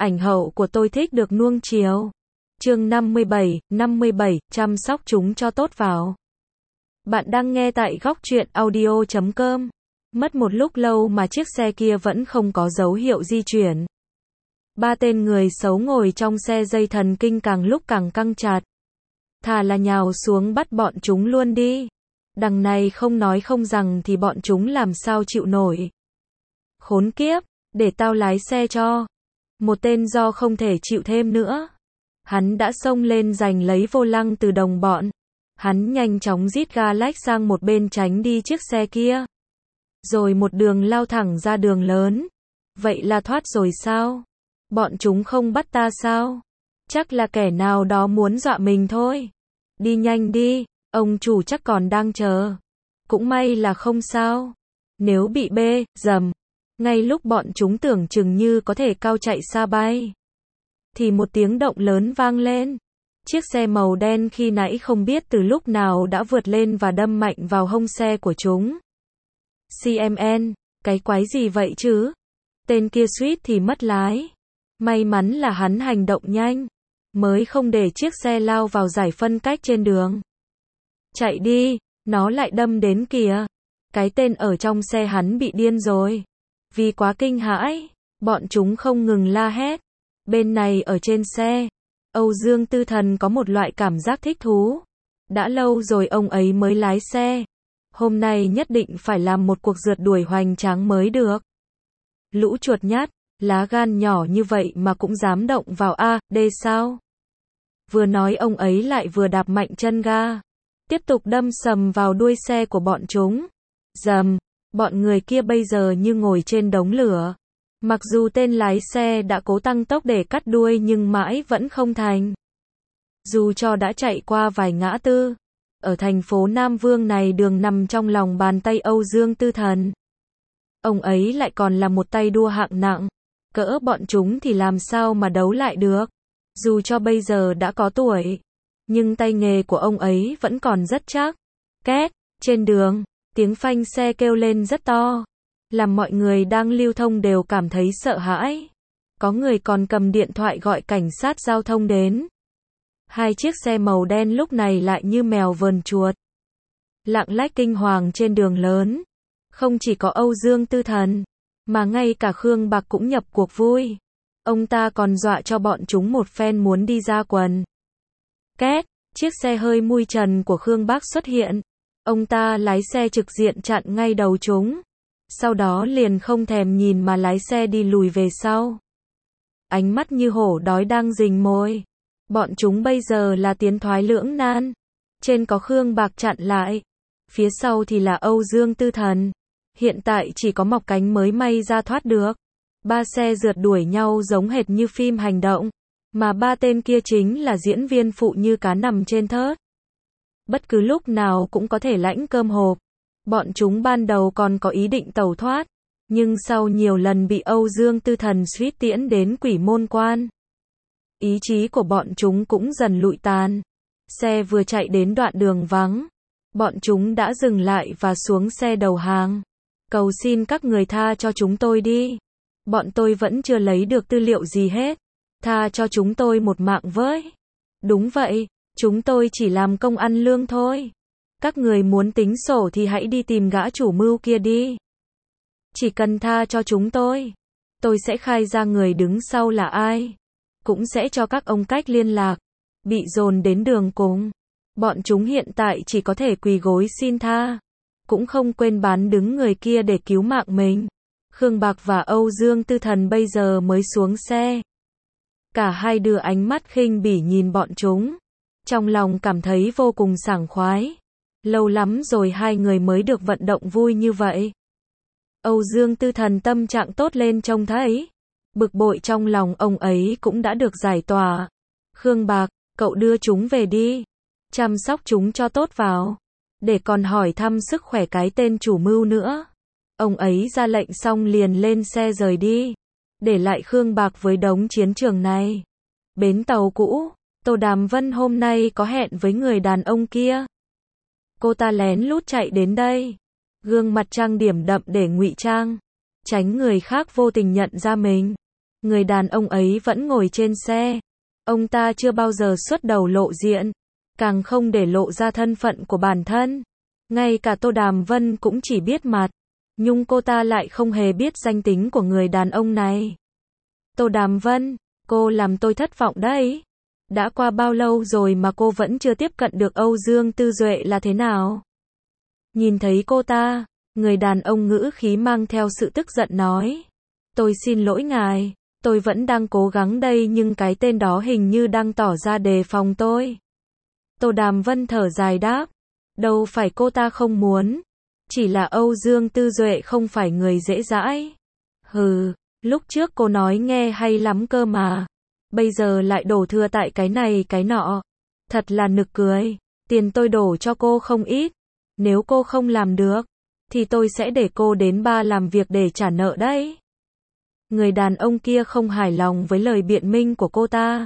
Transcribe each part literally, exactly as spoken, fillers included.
ảnh hậu của tôi thích được nuông chiều. Chương năm mươi bảy, năm mươi bảy, chăm sóc chúng cho tốt vào. Bạn đang nghe tại góc truyện audio chấm com. Mất một lúc lâu mà chiếc xe kia vẫn không có dấu hiệu di chuyển. Ba tên người xấu ngồi trong xe, dây thần kinh càng lúc càng căng chặt. Thà là nhào xuống bắt bọn chúng luôn đi. Đằng này không nói không rằng thì bọn chúng làm sao chịu nổi. Khốn kiếp, để tao lái xe cho. Một tên do không thể chịu thêm nữa. Hắn đã xông lên giành lấy vô lăng từ đồng bọn. Hắn nhanh chóng rít ga lách sang một bên tránh đi chiếc xe kia. Rồi một đường lao thẳng ra đường lớn. Vậy là thoát rồi sao? Bọn chúng không bắt ta sao? Chắc là kẻ nào đó muốn dọa mình thôi. Đi nhanh đi, ông chủ chắc còn đang chờ. Cũng may là không sao. Nếu bị bê, dầm. Ngay lúc bọn chúng tưởng chừng như có thể cao chạy xa bay, thì một tiếng động lớn vang lên. Chiếc xe màu đen khi nãy không biết từ lúc nào đã vượt lên và đâm mạnh vào hông xe của chúng. xê em en, cái quái gì vậy chứ? Tên kia suýt thì mất lái. May mắn là hắn hành động nhanh, mới không để chiếc xe lao vào giải phân cách trên đường. Chạy đi, nó lại đâm đến kìa. Cái tên ở trong xe hắn bị điên rồi. Vì quá kinh hãi, bọn chúng không ngừng la hét. Bên này ở trên xe, Âu Dương Tư Thần có một loại cảm giác thích thú. Đã lâu rồi ông ấy mới lái xe. Hôm nay nhất định phải làm một cuộc rượt đuổi hoành tráng mới được. Lũ chuột nhát, lá gan nhỏ như vậy mà cũng dám động vào A, D sao? Vừa nói ông ấy lại vừa đạp mạnh chân ga. Tiếp tục đâm sầm vào đuôi xe của bọn chúng. Dầm, bọn người kia bây giờ như ngồi trên đống lửa. Mặc dù tên lái xe đã cố tăng tốc để cắt đuôi nhưng mãi vẫn không thành. Dù cho đã chạy qua vài ngã tư. Ở thành phố Nam Vương này, đường nằm trong lòng bàn tay Âu Dương Tư Thần. Ông ấy lại còn là một tay đua hạng nặng. Cỡ bọn chúng thì làm sao mà đấu lại được. Dù cho bây giờ đã có tuổi, nhưng tay nghề của ông ấy vẫn còn rất chắc. Két, trên đường, tiếng phanh xe kêu lên rất to, làm mọi người đang lưu thông đều cảm thấy sợ hãi. Có người còn cầm điện thoại gọi cảnh sát giao thông đến. Hai chiếc xe màu đen lúc này lại như mèo vờn chuột, lạng lách kinh hoàng trên đường lớn. Không chỉ có Âu Dương Tư Thần, mà ngay cả Khương Bạc cũng nhập cuộc vui. Ông ta còn dọa cho bọn chúng một phen muốn đi ra quần. Két, chiếc xe hơi mui trần của Khương Bác xuất hiện. Ông ta lái xe trực diện chặn ngay đầu chúng. Sau đó liền không thèm nhìn mà lái xe đi lùi về sau. Ánh mắt như hổ đói đang rình mồi. Bọn chúng bây giờ là tiến thoái lưỡng nan. Trên có Khương Bạc chặn lại, phía sau thì là Âu Dương Tư Thần. Hiện tại chỉ có Mọc Cánh mới may ra thoát được. Ba xe rượt đuổi nhau giống hệt như phim hành động. Mà ba tên kia chính là diễn viên phụ như cá nằm trên thớt. Bất cứ lúc nào cũng có thể lãnh cơm hộp. Bọn chúng ban đầu còn có ý định tẩu thoát. Nhưng sau nhiều lần bị Âu Dương Tư Thần suýt tiễn đến Quỷ Môn Quan, ý chí của bọn chúng cũng dần lụi tàn. Xe vừa chạy đến đoạn đường vắng, bọn chúng đã dừng lại và xuống xe đầu hàng. Cầu xin các người tha cho chúng tôi đi. Bọn tôi vẫn chưa lấy được tư liệu gì hết. Tha cho chúng tôi một mạng với. Đúng vậy, chúng tôi chỉ làm công ăn lương thôi. Các người muốn tính sổ thì hãy đi tìm gã chủ mưu kia đi. Chỉ cần tha cho chúng tôi, tôi sẽ khai ra người đứng sau là ai. Cũng sẽ cho các ông cách liên lạc. Bị dồn đến đường cùng, bọn chúng hiện tại chỉ có thể quỳ gối xin tha. Cũng không quên bán đứng người kia để cứu mạng mình. Khương Bạc và Âu Dương Tư Thần bây giờ mới xuống xe. Cả hai đưa ánh mắt khinh bỉ nhìn bọn chúng. Trong lòng cảm thấy vô cùng sảng khoái. Lâu lắm rồi hai người mới được vận động vui như vậy. Âu Dương Tư Thần tâm trạng tốt lên trông thấy. Bực bội trong lòng ông ấy cũng đã được giải tỏa. Khương Bạc, cậu đưa chúng về đi. Chăm sóc chúng cho tốt vào. Để còn hỏi thăm sức khỏe cái tên chủ mưu nữa. Ông ấy ra lệnh xong liền lên xe rời đi. Để lại Khương Bạc với đống chiến trường này. Bến tàu cũ, Tô Đàm Vân hôm nay có hẹn với người đàn ông kia. Cô ta lén lút chạy đến đây. Gương mặt trang điểm đậm để ngụy trang. Tránh người khác vô tình nhận ra mình. Người đàn ông ấy vẫn ngồi trên xe. Ông ta chưa bao giờ xuất đầu lộ diện, càng không để lộ ra thân phận của bản thân. Ngay cả Tô Đàm Vân cũng chỉ biết mặt, nhưng cô ta lại không hề biết danh tính của người đàn ông này. Tô Đàm Vân, cô làm tôi thất vọng đấy. Đã qua bao lâu rồi mà cô vẫn chưa tiếp cận được Âu Dương Tư Duệ là thế nào? Nhìn thấy cô ta, người đàn ông ngữ khí mang theo sự tức giận nói. Tôi xin lỗi ngài, tôi vẫn đang cố gắng đây nhưng cái tên đó hình như đang tỏ ra đề phòng tôi. Tô Đàm Vân thở dài đáp. Đâu phải cô ta không muốn, chỉ là Âu Dương Tư Duệ không phải người dễ dãi. Hừ, lúc trước cô nói nghe hay lắm cơ mà. Bây giờ lại đổ thừa tại cái này cái nọ. Thật là nực cười. Tiền tôi đổ cho cô không ít. Nếu cô không làm được, thì tôi sẽ để cô đến ba làm việc để trả nợ đấy. Người đàn ông kia không hài lòng với lời biện minh của cô ta.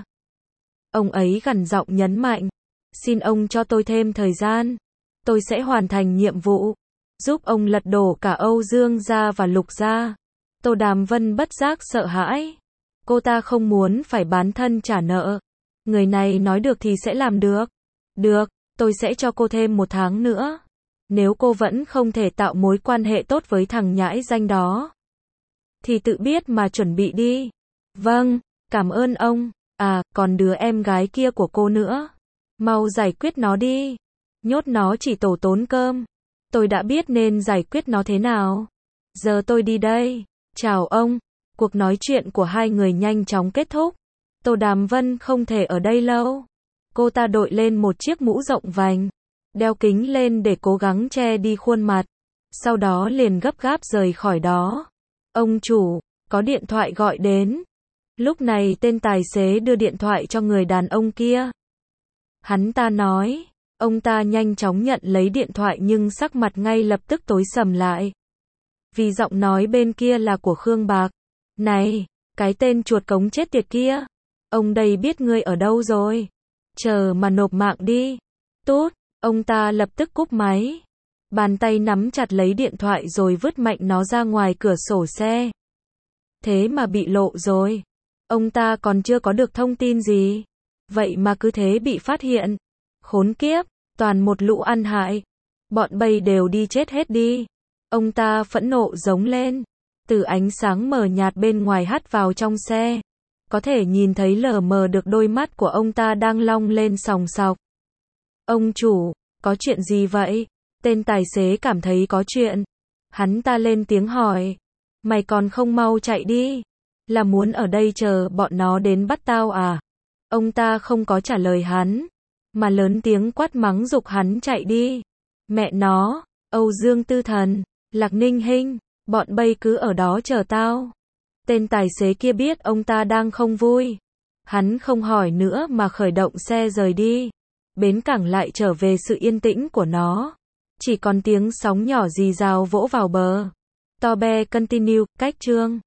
Ông ấy gằn giọng nhấn mạnh. Xin ông cho tôi thêm thời gian. Tôi sẽ hoàn thành nhiệm vụ. Giúp ông lật đổ cả Âu Dương gia và Lục gia. Tô Đàm Vân bất giác sợ hãi. Cô ta không muốn phải bán thân trả nợ. Người này nói được thì sẽ làm được. Được, tôi sẽ cho cô thêm một tháng nữa. Nếu cô vẫn không thể tạo mối quan hệ tốt với thằng nhãi danh đó, thì tự biết mà chuẩn bị đi. Vâng, cảm ơn ông. À, còn đứa em gái kia của cô nữa. Mau giải quyết nó đi. Nhốt nó chỉ tổ tốn cơm. Tôi đã biết nên giải quyết nó thế nào. Giờ tôi đi đây. Chào ông. Cuộc nói chuyện của hai người nhanh chóng kết thúc. Tô Đàm Vân không thể ở đây lâu. Cô ta đội lên một chiếc mũ rộng vành, đeo kính lên để cố gắng che đi khuôn mặt. Sau đó liền gấp gáp rời khỏi đó. Ông chủ, có điện thoại gọi đến. Lúc này tên tài xế đưa điện thoại cho người đàn ông kia. Hắn ta nói. Ông ta nhanh chóng nhận lấy điện thoại nhưng sắc mặt ngay lập tức tối sầm lại. Vì giọng nói bên kia là của Khương Bạc. Này, cái tên chuột cống chết tiệt kia. Ông đây biết ngươi ở đâu rồi. Chờ mà nộp mạng đi. Tốt, ông ta lập tức cúp máy. Bàn tay nắm chặt lấy điện thoại rồi vứt mạnh nó ra ngoài cửa sổ xe. Thế mà bị lộ rồi. Ông ta còn chưa có được thông tin gì. Vậy mà cứ thế bị phát hiện. Khốn kiếp, toàn một lũ ăn hại. Bọn bay đều đi chết hết đi. Ông ta phẫn nộ giống lên. Từ ánh sáng mờ nhạt bên ngoài hắt vào trong xe. Có thể nhìn thấy lờ mờ được đôi mắt của ông ta đang long lên sòng sọc. Ông chủ, có chuyện gì vậy? Tên tài xế cảm thấy có chuyện. Hắn ta lên tiếng hỏi. Mày còn không mau chạy đi? Là muốn ở đây chờ bọn nó đến bắt tao à? Ông ta không có trả lời hắn, mà lớn tiếng quát mắng giục hắn chạy đi. Mẹ nó, Âu Dương Tư Thần, Lạc Ninh Hinh, bọn bay cứ ở đó chờ tao. Tên tài xế kia biết ông ta đang không vui. Hắn không hỏi nữa mà khởi động xe rời đi. Bến cảng lại trở về sự yên tĩnh của nó. Chỉ còn tiếng sóng nhỏ rì rào vỗ vào bờ. To be continue, cách chương.